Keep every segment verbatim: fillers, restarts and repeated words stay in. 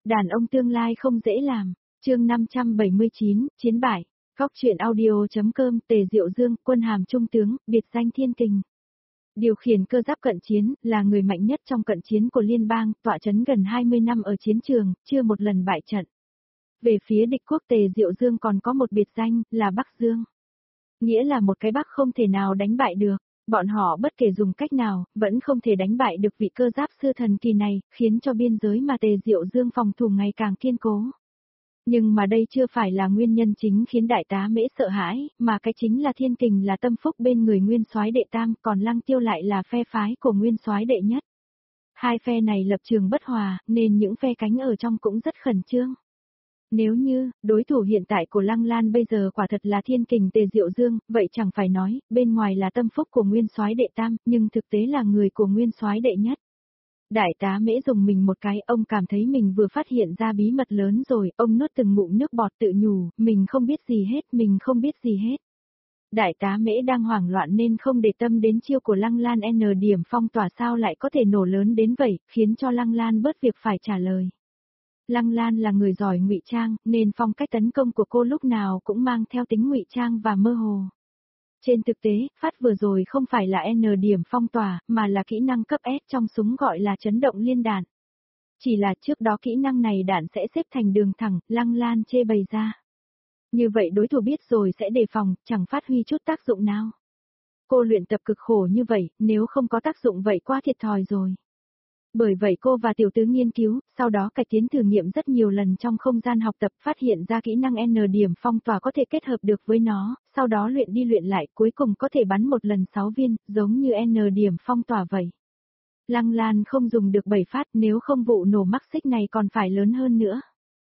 Đàn ông tương lai không dễ làm. Chương năm trăm bảy mươi chín, chiến bại. Góc truyện audio.com. Tề Diệu Dương, quân hàm trung tướng, biệt danh Thiên Kình. Điều khiển cơ giáp cận chiến, là người mạnh nhất trong cận chiến của liên bang, tọa chấn gần hai mươi năm ở chiến trường, chưa một lần bại trận. Về phía địch quốc, Tề Diệu Dương còn có một biệt danh, là Bắc Dương. Nghĩa là một cái Bắc không thể nào đánh bại được. Bọn họ bất kể dùng cách nào, vẫn không thể đánh bại được vị cơ giáp sư thần kỳ này, khiến cho biên giới mà Tề Diệu Dương phòng thủ ngày càng kiên cố. Nhưng mà đây chưa phải là nguyên nhân chính khiến đại tá Mễ sợ hãi, mà cái chính là Thiên Kình là tâm phúc bên người Nguyên Soái đệ tam, còn Lăng Tiêu lại là phe phái của Nguyên Soái đệ nhất. Hai phe này lập trường bất hòa, nên những phe cánh ở trong cũng rất khẩn trương. Nếu như, đối thủ hiện tại của Lăng Lan bây giờ quả thật là Thiên Kình Tề Diệu Dương, vậy chẳng phải nói, bên ngoài là tâm phúc của Nguyên Soái đệ tam, nhưng thực tế là người của Nguyên Soái đệ nhất. Đại tá Mễ dùng mình một cái, ông cảm thấy mình vừa phát hiện ra bí mật lớn rồi, ông nuốt từng ngụm nước bọt tự nhủ, mình không biết gì hết, mình không biết gì hết. Đại tá Mễ đang hoảng loạn nên không để tâm đến chiêu của Lăng Lan N điểm phong tỏa sao lại có thể nổ lớn đến vậy, khiến cho Lăng Lan bớt việc phải trả lời. Lăng Lan là người giỏi ngụy trang, nên phong cách tấn công của cô lúc nào cũng mang theo tính ngụy trang và mơ hồ. Trên thực tế, phát vừa rồi không phải là N điểm phong tỏa, mà là kỹ năng cấp S trong súng gọi là chấn động liên đạn. Chỉ là trước đó kỹ năng này đạn sẽ xếp thành đường thẳng, Lăng Lan chê bày ra. Như vậy đối thủ biết rồi sẽ đề phòng, chẳng phát huy chút tác dụng nào. Cô luyện tập cực khổ như vậy, nếu không có tác dụng vậy quá thiệt thòi rồi. Bởi vậy cô và tiểu tứ nghiên cứu, sau đó cải tiến thử nghiệm rất nhiều lần trong không gian học tập, phát hiện ra kỹ năng N điểm phong tỏa có thể kết hợp được với nó, sau đó luyện đi luyện lại, cuối cùng có thể bắn một lần sáu viên, giống như N điểm phong tỏa vậy. Lăng Lan không dùng được bảy phát, nếu không vụ nổ mắc xích này còn phải lớn hơn nữa.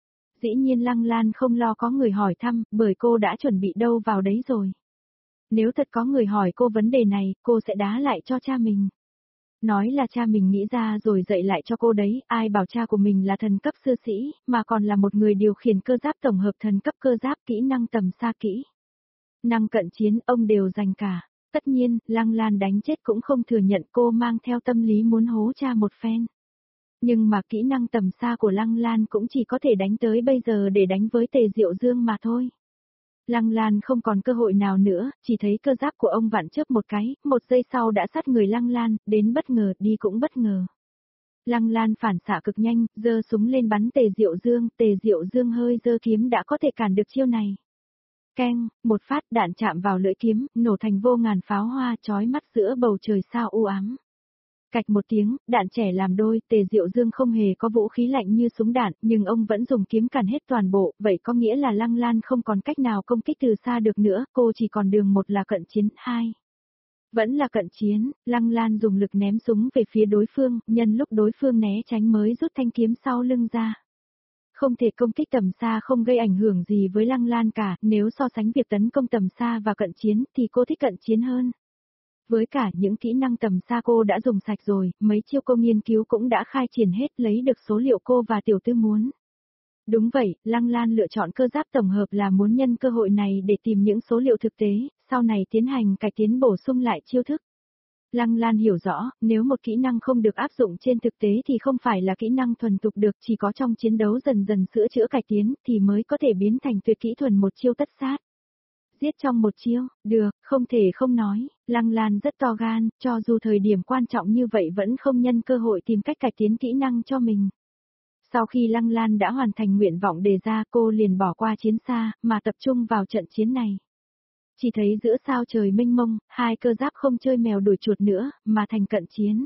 Dĩ nhiên Lăng Lan không lo có người hỏi thăm, bởi cô đã chuẩn bị đâu vào đấy rồi. Nếu thật có người hỏi cô vấn đề này, cô sẽ đá lại cho cha mình. Nói là cha mình nghĩ ra rồi dạy lại cho cô đấy, ai bảo cha của mình là thần cấp sư sĩ, mà còn là một người điều khiển cơ giáp tổng hợp thần cấp cơ giáp kỹ năng tầm xa kỹ. Năng cận chiến ông đều dành cả. Tất nhiên, Lăng Lan đánh chết cũng không thừa nhận cô mang theo tâm lý muốn hố cha một phen. Nhưng mà kỹ năng tầm xa của Lăng Lan cũng chỉ có thể đánh tới bây giờ để đánh với Tề Diệu Dương mà thôi. Lăng Lan không còn cơ hội nào nữa, chỉ thấy cơ giáp của ông vặn chớp một cái, một giây sau đã sát người Lăng Lan, đến bất ngờ, đi cũng bất ngờ. Lăng Lan phản xạ cực nhanh, giơ súng lên bắn Tề Diệu Dương, Tề Diệu Dương hơi giơ kiếm đã có thể cản được chiêu này. Keng, một phát đạn chạm vào lưỡi kiếm, nổ thành vô ngàn pháo hoa chói mắt giữa bầu trời sao u ám. Cạch một tiếng, đạn trẻ làm đôi, Tề Diệu Dương không hề có vũ khí lạnh như súng đạn, nhưng ông vẫn dùng kiếm càn hết toàn bộ, vậy có nghĩa là Lăng Lan không còn cách nào công kích từ xa được nữa, cô chỉ còn đường một là cận chiến, hai. Vẫn là cận chiến, Lăng Lan dùng lực ném súng về phía đối phương, nhân lúc đối phương né tránh mới rút thanh kiếm sau lưng ra. Không thể công kích tầm xa không gây ảnh hưởng gì với Lăng Lan cả, nếu so sánh việc tấn công tầm xa và cận chiến thì cô thích cận chiến hơn. Với cả những kỹ năng tầm xa cô đã dùng sạch rồi, mấy chiêu cô nghiên cứu cũng đã khai triển hết lấy được số liệu cô và tiểu tư muốn. Đúng vậy, Lăng Lan lựa chọn cơ giáp tổng hợp là muốn nhân cơ hội này để tìm những số liệu thực tế, sau này tiến hành cải tiến bổ sung lại chiêu thức. Lăng Lan hiểu rõ, nếu một kỹ năng không được áp dụng trên thực tế thì không phải là kỹ năng thuần tục được, chỉ có trong chiến đấu dần dần sửa chữa cải tiến thì mới có thể biến thành tuyệt kỹ thuần một chiêu tất sát. Giết trong một chiêu, được, không thể không nói, Lăng Lan rất to gan, cho dù thời điểm quan trọng như vậy vẫn không nhân cơ hội tìm cách cải tiến kỹ năng cho mình. Sau khi Lăng Lan đã hoàn thành nguyện vọng đề ra, cô liền bỏ qua chiến xa, mà tập trung vào trận chiến này. Chỉ thấy giữa sao trời mênh mông, hai cơ giáp không chơi mèo đuổi chuột nữa, mà thành cận chiến.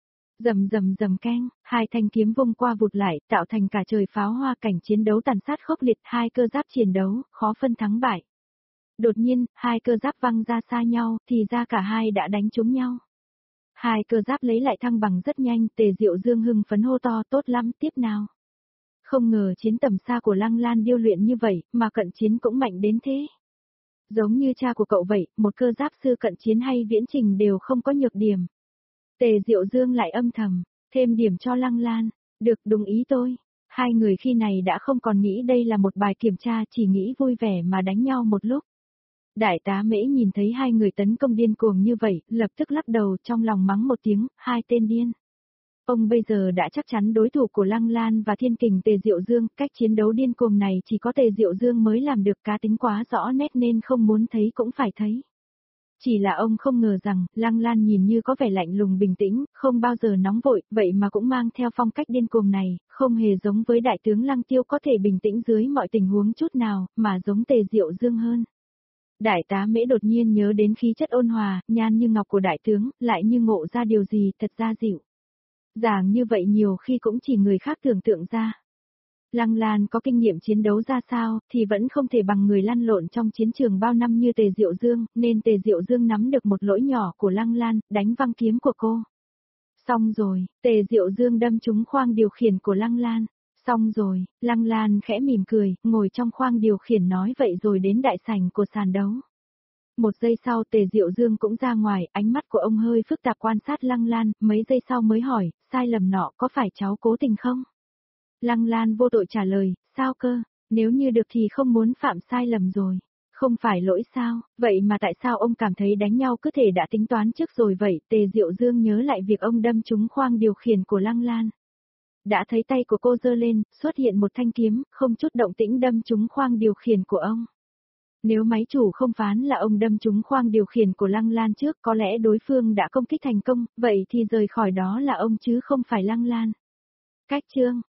Rầm rầm rầm keng, hai thanh kiếm vung qua vụt lại, tạo thành cả trời pháo hoa, cảnh chiến đấu tàn sát khốc liệt, hai cơ giáp chiến đấu, khó phân thắng bại. Đột nhiên, hai cơ giáp văng ra xa nhau, thì ra cả hai đã đánh trúng nhau. Hai cơ giáp lấy lại thăng bằng rất nhanh, Tề Diệu Dương hưng phấn hô to, tốt lắm, tiếp nào. Không ngờ chiến tầm xa của Lăng Lan điêu luyện như vậy, mà cận chiến cũng mạnh đến thế. Giống như cha của cậu vậy, một cơ giáp sư cận chiến hay viễn trình đều không có nhược điểm. Tề Diệu Dương lại âm thầm, thêm điểm cho Lăng Lan, được, đúng ý tôi. Hai người khi này đã không còn nghĩ đây là một bài kiểm tra, chỉ nghĩ vui vẻ mà đánh nhau một lúc. Đại tá Mễ nhìn thấy hai người tấn công điên cuồng như vậy, lập tức lắc đầu trong lòng mắng một tiếng, hai tên điên. Ông bây giờ đã chắc chắn đối thủ của Lăng Lan và Thiên Kình Tề Diệu Dương, cách chiến đấu điên cuồng này chỉ có Tề Diệu Dương mới làm được, cá tính quá rõ nét nên không muốn thấy cũng phải thấy. Chỉ là ông không ngờ rằng, Lăng Lan nhìn như có vẻ lạnh lùng bình tĩnh, không bao giờ nóng vội, vậy mà cũng mang theo phong cách điên cuồng này, không hề giống với đại tướng Lăng Tiêu có thể bình tĩnh dưới mọi tình huống chút nào, mà giống Tề Diệu Dương hơn. Đại tá Mễ đột nhiên nhớ đến khí chất ôn hòa, nhan như ngọc của đại tướng, lại như ngộ ra điều gì thật ra dịu dàng như vậy nhiều khi cũng chỉ người khác tưởng tượng ra. Lăng Lan có kinh nghiệm chiến đấu ra sao, thì vẫn không thể bằng người lăn lộn trong chiến trường bao năm như Tề Diệu Dương, nên Tề Diệu Dương nắm được một lỗi nhỏ của Lăng Lan, đánh văng kiếm của cô. Xong rồi, Tề Diệu Dương đâm trúng khoang điều khiển của Lăng Lan. Xong rồi, Lăng Lan khẽ mỉm cười, ngồi trong khoang điều khiển nói vậy rồi đến đại sảnh của sàn đấu. Một giây sau Tề Diệu Dương cũng ra ngoài, ánh mắt của ông hơi phức tạp quan sát Lăng Lan, mấy giây sau mới hỏi, sai lầm nọ có phải cháu cố tình không? Lăng Lan vô tội trả lời, sao cơ, nếu như được thì không muốn phạm sai lầm rồi. Không phải lỗi sao, vậy mà tại sao ông cảm thấy đánh nhau cứ thể đã tính toán trước rồi vậy? Tề Diệu Dương nhớ lại việc ông đâm trúng khoang điều khiển của Lăng Lan. Đã thấy tay của cô giơ lên, xuất hiện một thanh kiếm, không chút động tĩnh đâm trúng khoang điều khiển của ông. Nếu máy chủ không phán là ông đâm trúng khoang điều khiển của Lăng Lan trước, có lẽ đối phương đã công kích thành công, vậy thì rời khỏi đó là ông chứ không phải Lăng Lan. Cách chương